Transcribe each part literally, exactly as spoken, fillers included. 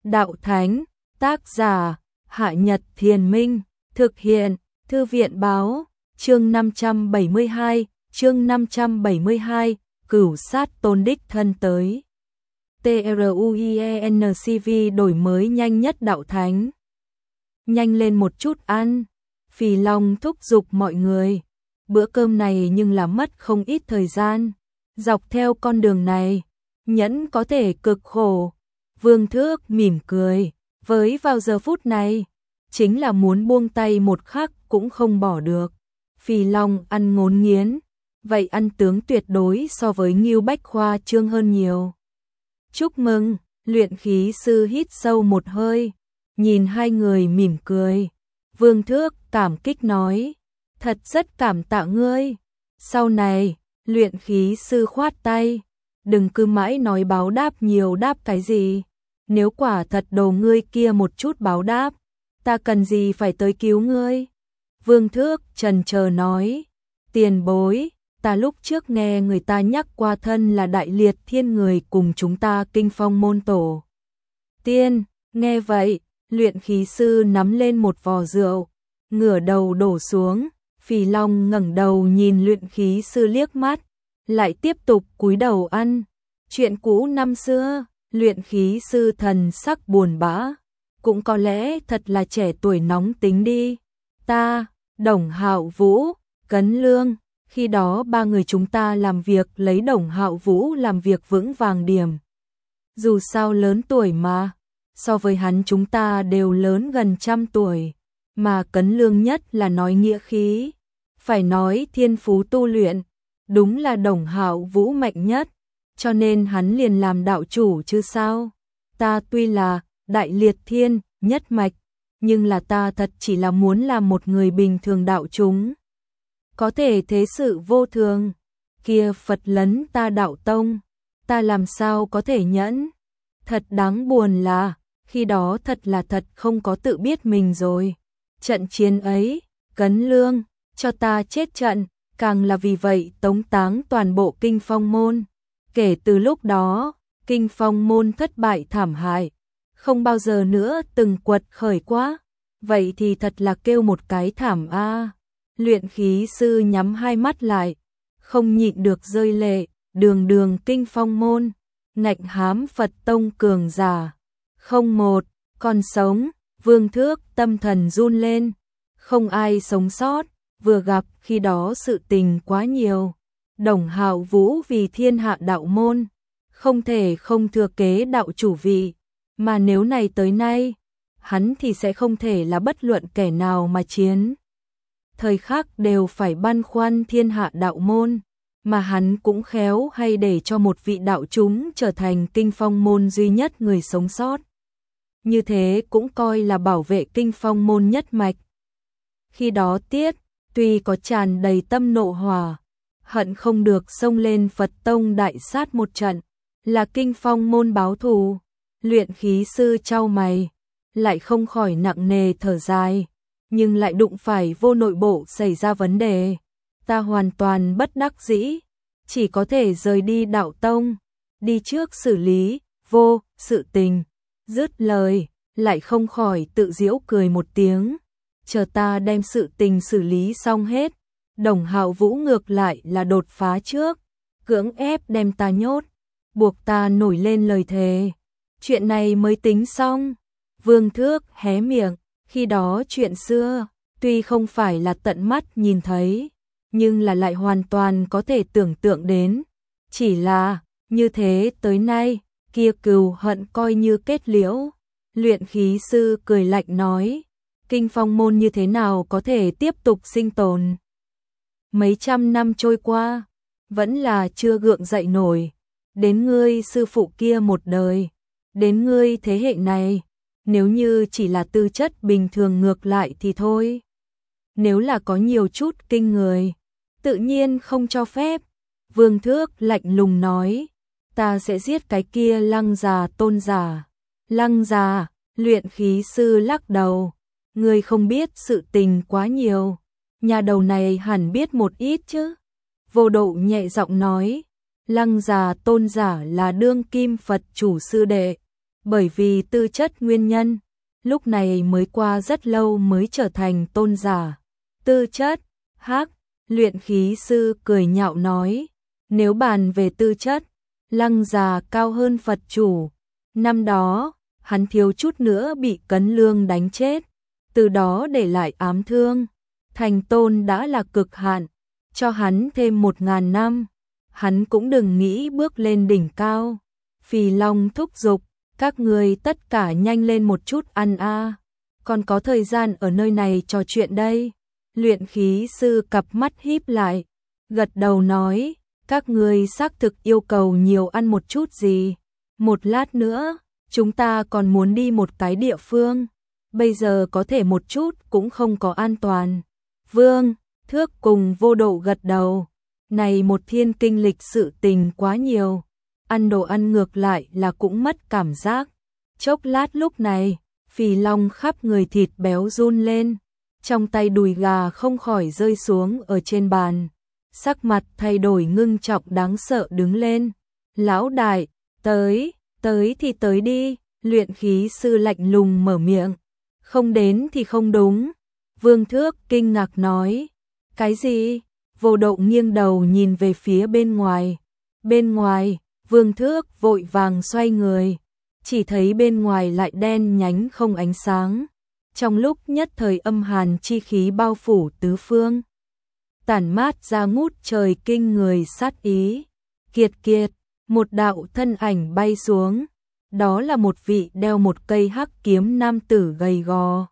đạo thánh, tác giả, Hạ Nhật Thiền Minh, thực hiện, Thư viện Báo, chương năm trăm bảy mươi hai, chương năm trăm bảy mươi hai, Cửu Sát Tôn đích thân tới. TRUIENCV đổi mới nhanh nhất đạo thánh. Nhanh lên một chút ăn. Phì Long thúc giục mọi người. Bữa cơm này nhưng là mất không ít thời gian. Dọc theo con đường này, Nhẫn có thể cực khổ. Vương Thước mỉm cười, với vào giờ phút này, chính là muốn buông tay một khắc cũng không bỏ được. Phì Long ăn ngốn nghiến, vậy ăn tướng tuyệt đối so với Ngưu Bách Khoa trương hơn nhiều. Chúc mừng, luyện khí sư hít sâu một hơi, nhìn hai người mỉm cười. Vương Thước cảm kích nói, thật rất cảm tạ ngươi. Sau này, luyện khí sư khoát tay, đừng cứ mãi nói báo đáp nhiều đáp cái gì. Nếu quả thật đồ ngươi kia một chút báo đáp, ta cần gì phải tới cứu ngươi. Vương Thước chần chờ nói, tiền bối, ta lúc trước nghe người ta nhắc qua thân là Đại Liệt Thiên người cùng chúng ta Kinh Phong môn tổ tiên. Nghe vậy, luyện khí sư nắm lên một vò rượu, ngửa đầu đổ xuống. Phì Long ngẩng đầu nhìn luyện khí sư liếc mắt, lại tiếp tục cúi đầu ăn. Chuyện cũ năm xưa, luyện khí sư thần sắc buồn bã, cũng có lẽ thật là trẻ tuổi nóng tính đi. Ta, Đồng Hạo Vũ, Cấn Lương, khi đó ba người chúng ta làm việc lấy Đồng Hạo Vũ làm việc vững vàng điểm. Dù sao lớn tuổi mà, so với hắn chúng ta đều lớn gần trăm tuổi, mà Cấn Lương nhất là nói nghĩa khí, phải nói thiên phú tu luyện, đúng là Đồng Hạo Vũ mạnh nhất, cho nên hắn liền làm đạo chủ chứ sao. Ta tuy là Đại Liệt Thiên nhất mạch, nhưng là ta thật chỉ là muốn làm một người bình thường đạo chúng. Có thể thế sự vô thường, kia Phật lấn ta đạo tông, ta làm sao có thể nhẫn. Thật đáng buồn là, khi đó thật là thật không có tự biết mình rồi. Trận chiến ấy, Cấn Lương, cho ta chết trận, càng là vì vậy tống táng toàn bộ Kinh Phong môn. Kể từ lúc đó, Kinh Phong môn thất bại thảm hại, không bao giờ nữa từng quật khởi quá. Vậy thì thật là kêu một cái thảm a. À. Luyện khí sư nhắm hai mắt lại, không nhịn được rơi lệ. Đường đường Kinh Phong môn, ngạnh hám Phật tông cường giả, không một còn sống. Vương Thước tâm thần run lên, không ai sống sót. Vừa gặp khi đó sự tình quá nhiều. Đồng Hạo Vũ vì thiên hạ đạo môn, không thể không thừa kế đạo chủ vị, mà nếu này tới nay, hắn thì sẽ không thể là bất luận kẻ nào mà chiến. Thời khắc đều phải băn khoăn thiên hạ đạo môn, mà hắn cũng khéo hay để cho một vị đạo chúng trở thành Kinh Phong môn duy nhất người sống sót. Như thế cũng coi là bảo vệ Kinh Phong môn nhất mạch. Khi đó Tiết, tuy có tràn đầy tâm nộ hỏa, hận không được xông lên Phật tông đại sát một trận, là Kinh Phong môn báo thù. Luyện khí sư chau mày, lại không khỏi nặng nề thở dài, nhưng lại đụng phải vô nội bộ xảy ra vấn đề. Ta hoàn toàn bất đắc dĩ, chỉ có thể rời đi đạo tông, đi trước xử lý vô sự tình. Dứt lời, lại không khỏi tự giễu cười một tiếng. Chờ ta đem sự tình xử lý xong hết, Đồng Hạo Vũ ngược lại là đột phá trước, cưỡng ép đem ta nhốt, buộc ta nổi lên lời thề. Chuyện này mới tính xong. Vương Thước hé miệng, khi đó chuyện xưa, tuy không phải là tận mắt nhìn thấy, nhưng là lại hoàn toàn có thể tưởng tượng đến. Chỉ là, như thế tới nay, kia cừu hận coi như kết liễu. Luyện khí sư cười lạnh nói, Kinh Phong môn như thế nào có thể tiếp tục sinh tồn. Mấy trăm năm trôi qua, vẫn là chưa gượng dậy nổi. Đến ngươi sư phụ kia một đời, đến ngươi thế hệ này, nếu như chỉ là tư chất bình thường ngược lại thì thôi. Nếu là có nhiều chút kinh người, tự nhiên không cho phép. Vương Thước lạnh lùng nói, ta sẽ giết cái kia Lăng già tôn giả. Lăng già, luyện khí sư lắc đầu, ngươi không biết sự tình quá nhiều, nhà đầu này hẳn biết một ít chứ. Vô Độ nhẹ giọng nói, Lăng già tôn giả là đương kim Phật chủ sư đệ, bởi vì tư chất nguyên nhân, lúc này mới qua rất lâu mới trở thành tôn giả. Tư chất, hắc, luyện khí sư cười nhạo nói, nếu bàn về tư chất, Lăng già cao hơn Phật chủ. Năm đó, hắn thiếu chút nữa bị Cấn Lương đánh chết, từ đó để lại ám thương. Thành tôn đã là cực hạn, cho hắn thêm một ngàn năm, hắn cũng đừng nghĩ bước lên đỉnh cao. Phì Long thúc giục, các người tất cả nhanh lên một chút ăn a, còn có thời gian ở nơi này trò chuyện đây. Luyện khí sư cặp mắt híp lại, gật đầu nói, các người xác thực yêu cầu nhiều ăn một chút gì. Một lát nữa, chúng ta còn muốn đi một cái địa phương, bây giờ có thể một chút cũng không có an toàn. Vương Thước cùng Vô Độ gật đầu, này một thiên kinh lịch sự tình quá nhiều, ăn đồ ăn ngược lại là cũng mất cảm giác. Chốc lát lúc này, Phì Long khắp người thịt béo run lên, trong tay đùi gà không khỏi rơi xuống ở trên bàn, sắc mặt thay đổi ngưng trọng đáng sợ đứng lên. Lão đại, tới, tới thì tới đi, luyện khí sư lạnh lùng mở miệng, không đến thì không đúng. Vương Thước kinh ngạc nói, cái gì? Vô Độ nghiêng đầu nhìn về phía bên ngoài. Bên ngoài, Vương Thước vội vàng xoay người, chỉ thấy bên ngoài lại đen nhánh không ánh sáng. Trong lúc nhất thời âm hàn chi khí bao phủ tứ phương, tản mát ra ngút trời kinh người sát ý. Kiệt kiệt, một đạo thân ảnh bay xuống, đó là một vị đeo một cây hắc kiếm nam tử gầy gò.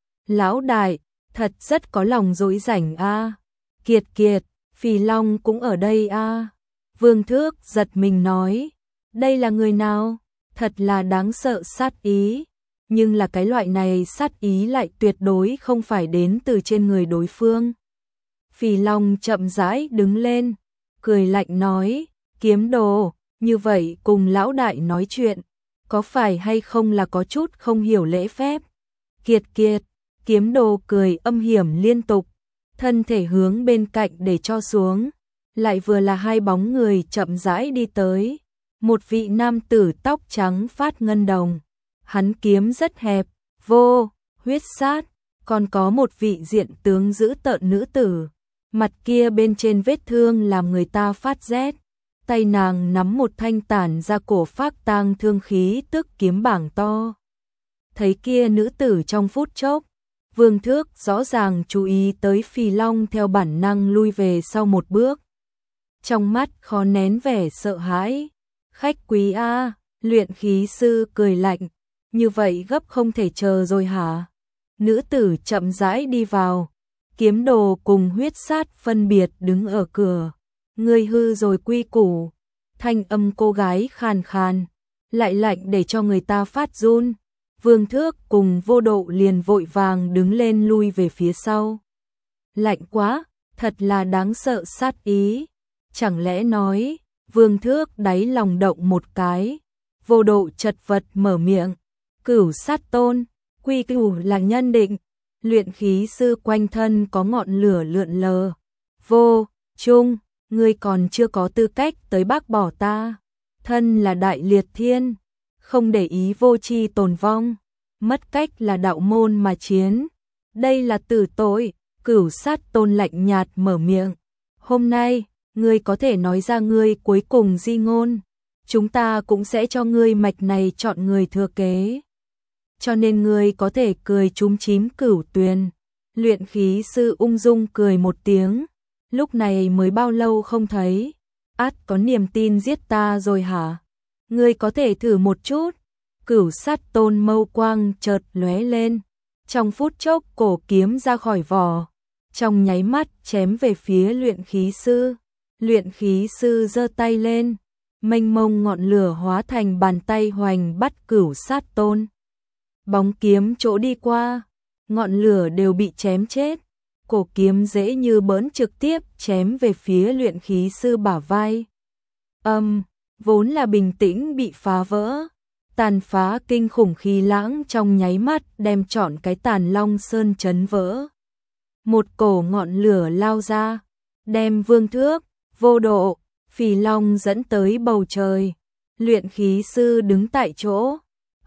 Lão đại, thật rất có lòng dỗi rảnh a. Kiệt kiệt, Phì Long cũng ở đây a. Vương Thước giật mình nói, đây là người nào? Thật là đáng sợ sát ý, nhưng là cái loại này sát ý lại tuyệt đối không phải đến từ trên người đối phương. Phì Long chậm rãi đứng lên, cười lạnh nói, kiếm đồ, như vậy cùng lão đại nói chuyện, có phải hay không là có chút không hiểu lễ phép? Kiệt kiệt, kiếm đồ cười âm hiểm liên tục, thân thể hướng bên cạnh để cho xuống, lại vừa là hai bóng người chậm rãi đi tới. Một vị nam tử tóc trắng phát ngân đồng, hắn kiếm rất hẹp, vô, huyết sát, còn có một vị diện tướng dữ tợn nữ tử, mặt kia bên trên vết thương làm người ta phát rét, tay nàng nắm một thanh tản ra cổ phác tang thương khí tức kiếm bảng to. Thấy kia nữ tử trong phút chốc, Vương Thước rõ ràng chú ý tới Phì Long theo bản năng lui về sau một bước. Trong mắt khó nén vẻ sợ hãi. Khách quý a, luyện khí sư cười lạnh, như vậy gấp không thể chờ rồi hả? Nữ tử chậm rãi đi vào, kiếm đồ cùng huyết sát phân biệt đứng ở cửa. Ngươi hư rồi quy củ, thanh âm cô gái khàn khàn, lại lạnh để cho người ta phát run. Vương Thước cùng Vô Độ liền vội vàng đứng lên lui về phía sau. Lạnh quá, thật là đáng sợ sát ý, chẳng lẽ nói... Vương Thước đáy lòng động một cái, Vô Độ chật vật mở miệng, cửu sát tôn, quy củ là nhân định, luyện khí sư quanh thân có ngọn lửa lượn lờ. Vô, Trung, ngươi còn chưa có tư cách tới bác bỏ ta, thân là đại liệt thiên, không để ý vô tri tồn vong, mất cách là đạo môn mà chiến, đây là tử tội. Cửu sát tôn lạnh nhạt mở miệng, hôm nay ngươi có thể nói ra ngươi cuối cùng di ngôn, chúng ta cũng sẽ cho ngươi mạch này chọn người thừa kế. Cho nên ngươi có thể cười chúm chím cửu tuyền. Luyện khí sư ung dung cười một tiếng, lúc này mới bao lâu không thấy, át có niềm tin giết ta rồi hả? Ngươi có thể thử một chút. Cửu sát tôn mâu quang chợt lóe lên, trong phút chốc cổ kiếm ra khỏi vỏ, trong nháy mắt chém về phía luyện khí sư. Luyện khí sư giơ tay lên, mênh mông ngọn lửa hóa thành bàn tay hoành bắt cửu sát tôn. Bóng kiếm chỗ đi qua, ngọn lửa đều bị chém chết, cổ kiếm dễ như bỡn trực tiếp chém về phía luyện khí sư bả vai. Âm, um, vốn là bình tĩnh bị phá vỡ, tàn phá kinh khủng khí lãng trong nháy mắt đem trọn cái Tàn Long Sơn chấn vỡ. Một cổ ngọn lửa lao ra, đem Vương Thước, Vô Độ, Phì Long dẫn tới bầu trời. Luyện khí sư đứng tại chỗ,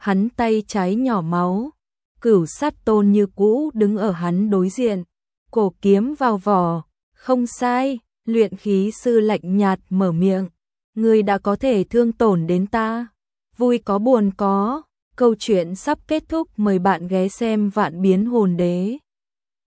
hắn tay trái nhỏ máu, Cửu Sát Tôn như cũ đứng ở hắn đối diện, cổ kiếm vào vỏ, không sai, luyện khí sư lạnh nhạt mở miệng, ngươi đã có thể thương tổn đến ta, vui có buồn có, câu chuyện sắp kết thúc, mời bạn ghé xem Vạn Biến Hồn Đế.